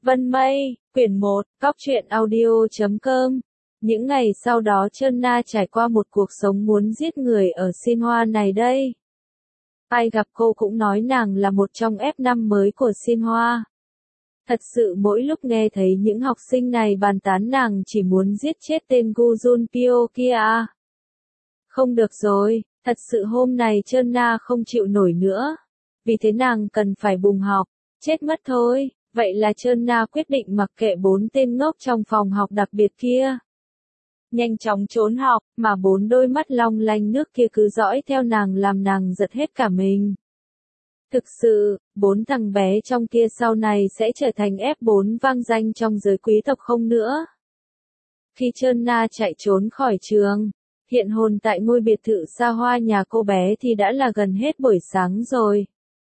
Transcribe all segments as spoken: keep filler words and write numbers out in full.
Vân Mây, quyển một, cóc truyện audio chấm com. Những ngày sau đó Trân Na trải qua một cuộc sống muốn giết người ở Xin Hoa này đây. Ai gặp cô cũng nói nàng là một trong ép năm mới của Xin Hoa. Thật sự mỗi lúc nghe thấy những học sinh này bàn tán nàng chỉ muốn giết chết tên Gu Junpyo kia à. Không được rồi, thật sự hôm này Trân Na không chịu nổi nữa. Vì thế nàng cần phải bùng học, chết mất thôi. Vậy là Trân Na quyết định mặc kệ bốn tên ngốc trong phòng học đặc biệt kia. Nhanh chóng trốn học, mà bốn đôi mắt long lanh nước kia cứ dõi theo nàng làm nàng giật hết cả mình. Thực sự, bốn thằng bé trong kia sau này sẽ trở thành ép bốn vang danh trong giới quý tộc không nữa. Khi Trân Na chạy trốn khỏi trường, hiện hồn tại ngôi biệt thự xa hoa nhà cô bé thì đã là gần hết buổi sáng rồi.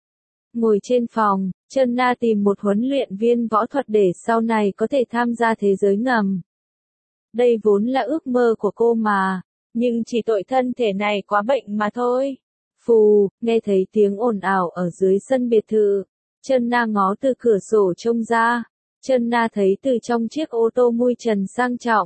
Ngồi trên phòng, Trân Na tìm một huấn luyện viên võ thuật để sau này có thể tham gia thế giới ngầm. Đây vốn là ước mơ của cô mà, nhưng chỉ tội thân thể này quá bệnh mà thôi. Phù, nghe thấy tiếng ồn ào ở dưới sân biệt thự. Trân Na ngó từ cửa sổ trông ra. Trân Na thấy từ trong chiếc ô tô mui trần sang trọng,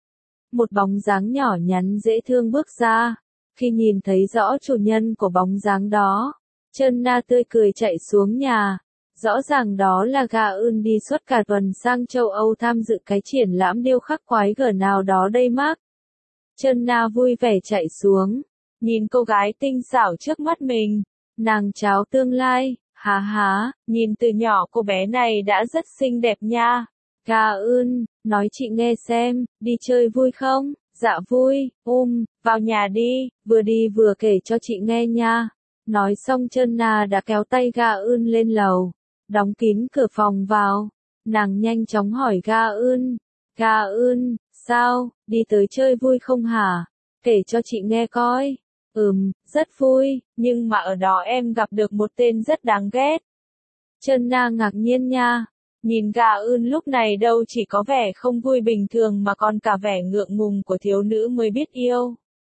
một bóng dáng nhỏ nhắn dễ thương bước ra. Khi nhìn thấy rõ chủ nhân của bóng dáng đó, Trân Na tươi cười chạy xuống nhà. Rõ ràng đó là Ga Eun đi suốt cả tuần sang châu Âu tham dự cái triển lãm điêu khắc quái gở nào đó đây Mark. Trân Na vui vẻ chạy xuống, nhìn cô gái tinh xảo trước mắt mình. Nàng cháu tương lai, há há, nhìn từ nhỏ cô bé này đã rất xinh đẹp nha. Ga Eun, nói chị nghe xem, đi chơi vui không? Dạ vui, um, vào nhà đi, vừa đi vừa kể cho chị nghe nha. Nói xong Trân Na đã kéo tay Ga Eun lên lầu, đóng kín cửa phòng vào. Nàng nhanh chóng hỏi Ga Eun, Ga Eun, sao, đi tới chơi vui không hả? Kể cho chị nghe coi. Ừm, rất vui, nhưng mà ở đó em gặp được một tên rất đáng ghét. Trân Na ngạc nhiên nha, nhìn Ga Eun lúc này đâu chỉ có vẻ không vui bình thường mà còn cả vẻ ngượng ngùng của thiếu nữ mới biết yêu.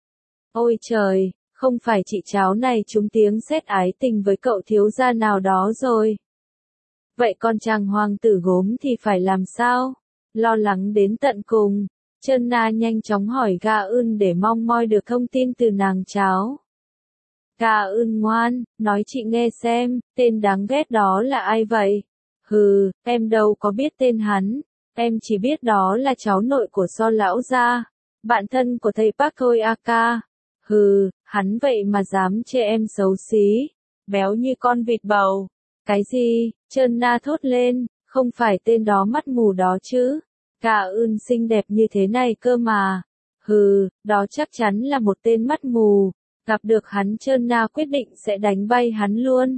Ôi trời! Không phải chị cháu này trúng tiếng sét ái tình với cậu thiếu gia nào đó rồi. Vậy con chàng hoàng tử gốm thì phải làm sao? Lo lắng đến tận cùng, Trân Na nhanh chóng hỏi Ga Eun để mong moi được thông tin từ nàng cháu. Ga Eun ngoan, nói chị nghe xem, tên đáng ghét đó là ai vậy? Hừ, em đâu có biết tên hắn, em chỉ biết đó là cháu nội của So lão gia, bạn thân của thầy Park thôi Aka. Hừ, hắn vậy mà dám chê em xấu xí, béo như con vịt bầu. Cái gì? Trân Na thốt lên, không phải tên đó mắt mù đó chứ. Ga Eun xinh đẹp như thế này cơ mà. Hừ, đó chắc chắn là một tên mắt mù. Gặp được hắn Trân Na quyết định sẽ đánh bay hắn luôn.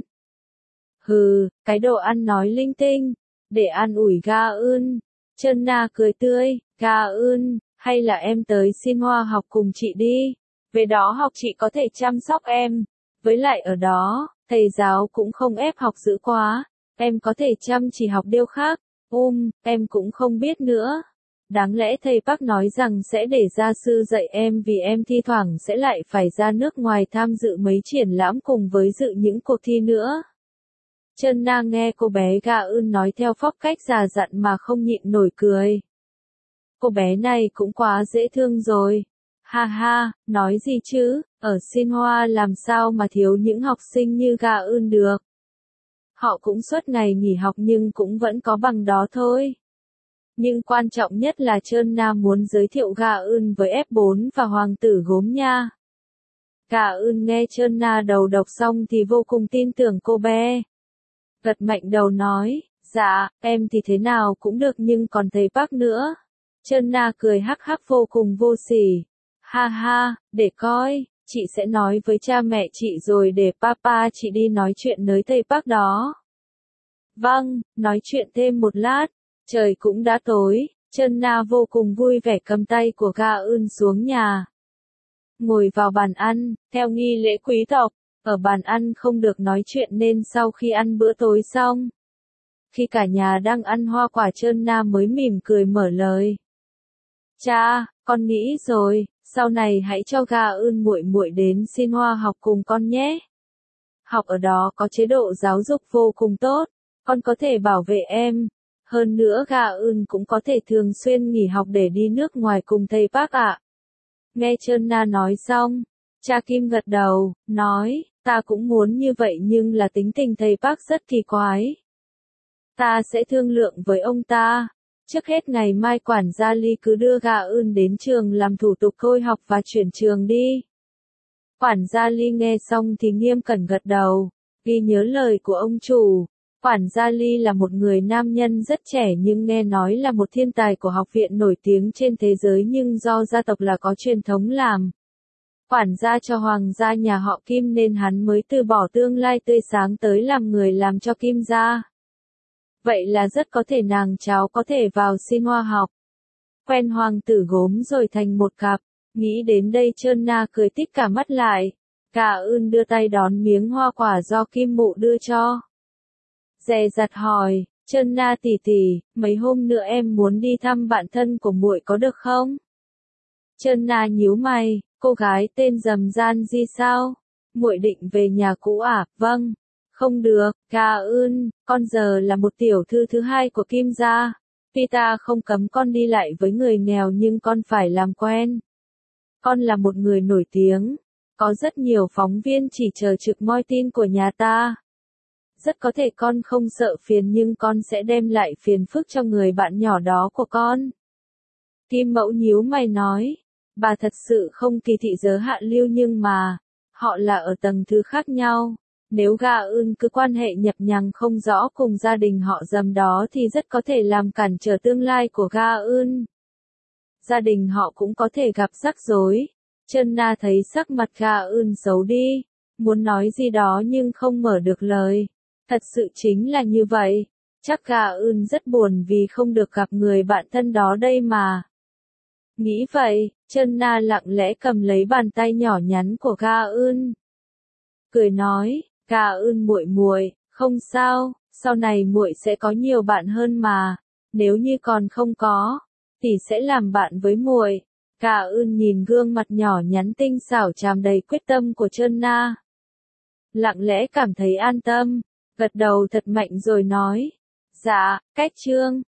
Hừ, cái đồ ăn nói linh tinh. Để an ủi Ga Eun, Trân Na cười tươi. Ga Eun, hay là em tới Xin Hoa học cùng chị đi. Về đó học chị có thể chăm sóc em. Với lại ở đó, thầy giáo cũng không ép học dữ quá. Em có thể chăm chỉ học điêu khắc. Um, em cũng không biết nữa. Đáng lẽ thầy Park nói rằng sẽ để gia sư dạy em vì em thi thoảng sẽ lại phải ra nước ngoài tham dự mấy triển lãm cùng với dự những cuộc thi nữa. Trân Na nghe cô bé Ga Eun nói theo phong cách già dặn mà không nhịn nổi cười. Cô bé này cũng quá dễ thương rồi. Ha ha, nói gì chứ, ở Xin Hoa làm sao mà thiếu những học sinh như Ga Eun được. Họ cũng suốt ngày nghỉ học nhưng cũng vẫn có bằng đó thôi. Nhưng quan trọng nhất là Trân Na muốn giới thiệu Ga Eun với ép bốn và hoàng tử gốm nha. Ga Eun nghe Trân Na đầu độc xong thì vô cùng tin tưởng cô bé. Gật mạnh đầu nói, dạ, em thì thế nào cũng được nhưng còn thầy Park nữa. Trân Na cười hắc hắc vô cùng vô sỉ. Ha ha, để coi, chị sẽ nói với cha mẹ chị rồi để papa chị đi nói chuyện với thầy Park đó. Vâng, nói chuyện thêm một lát, trời cũng đã tối, Trân Na vô cùng vui vẻ cầm tay của Ga Eun xuống nhà. Ngồi vào bàn ăn, theo nghi lễ quý tộc, ở bàn ăn không được nói chuyện nên sau khi ăn bữa tối xong. Khi cả nhà đang ăn hoa quả Trân Na mới mỉm cười mở lời. Cha, con nghĩ rồi, sau này hãy cho Ga Eun muội muội đến Xin Hoa học cùng con nhé. Học ở đó có chế độ giáo dục vô cùng tốt, con có thể bảo vệ em. Hơn nữa Ga Eun cũng có thể thường xuyên nghỉ học để đi nước ngoài cùng thầy Park ạ. Nghe Trơn Na nói xong, cha Kim gật đầu, nói, ta cũng muốn như vậy nhưng là tính tình thầy Park rất kỳ quái. Ta sẽ thương lượng với ông ta. Trước hết ngày mai quản gia Ly cứ đưa Ga Eun đến trường làm thủ tục thôi học và chuyển trường đi. Quản gia Ly nghe xong thì nghiêm cẩn gật đầu, ghi nhớ lời của ông chủ. Quản gia Ly là một người nam nhân rất trẻ nhưng nghe nói là một thiên tài của học viện nổi tiếng trên thế giới nhưng do gia tộc là có truyền thống làm quản gia cho hoàng gia nhà họ Kim nên hắn mới từ bỏ tương lai tươi sáng tới làm người làm cho Kim gia. Vậy là rất có thể nàng cháu có thể vào xin hoa học. Quen hoàng tử gốm rồi thành một cặp. Nghĩ đến đây Trơn Na cười tít cả mắt lại. Ga Eun đưa tay đón miếng hoa quả do Kim mụ đưa cho. Dè dặt hỏi, Trơn Na tỷ tỷ, mấy hôm nữa em muốn đi thăm bạn thân của muội có được không? Trơn Na nhíu mày, cô gái tên Dầm Gian Di sao? Muội định về nhà cũ à? Vâng. Không được, Ga Eun, con giờ là một tiểu thư thứ hai của Kim gia. Pita không cấm con đi lại với người nghèo nhưng con phải làm quen. Con là một người nổi tiếng. Có rất nhiều phóng viên chỉ chờ trực moi tin của nhà ta. Rất có thể con không sợ phiền nhưng con sẽ đem lại phiền phức cho người bạn nhỏ đó của con. Kim mẫu nhíu mày nói, bà thật sự không kỳ thị giới hạ lưu nhưng mà, họ là ở tầng thứ khác nhau. Nếu Ga Eun cứ quan hệ nhập nhằng không rõ cùng gia đình họ Dầm đó thì rất có thể làm cản trở tương lai của Ga Eun. Gia đình họ cũng có thể gặp rắc rối. Trơn Na thấy sắc mặt Ga Eun xấu đi, muốn nói gì đó nhưng không mở được lời. Thật sự chính là như vậy. Chắc Ga Eun rất buồn vì không được gặp người bạn thân đó đây mà. Nghĩ vậy, Trơn Na lặng lẽ cầm lấy bàn tay nhỏ nhắn của Ga Eun. Cười nói, Ga Eun muội muội, không sao, sau này muội sẽ có nhiều bạn hơn mà. Nếu như còn không có, thì sẽ làm bạn với muội. Ga Eun nhìn gương mặt nhỏ nhắn tinh xảo tràn đầy quyết tâm của Trơn Na. Lặng lẽ cảm thấy an tâm, gật đầu thật mạnh rồi nói, dạ, cách trương.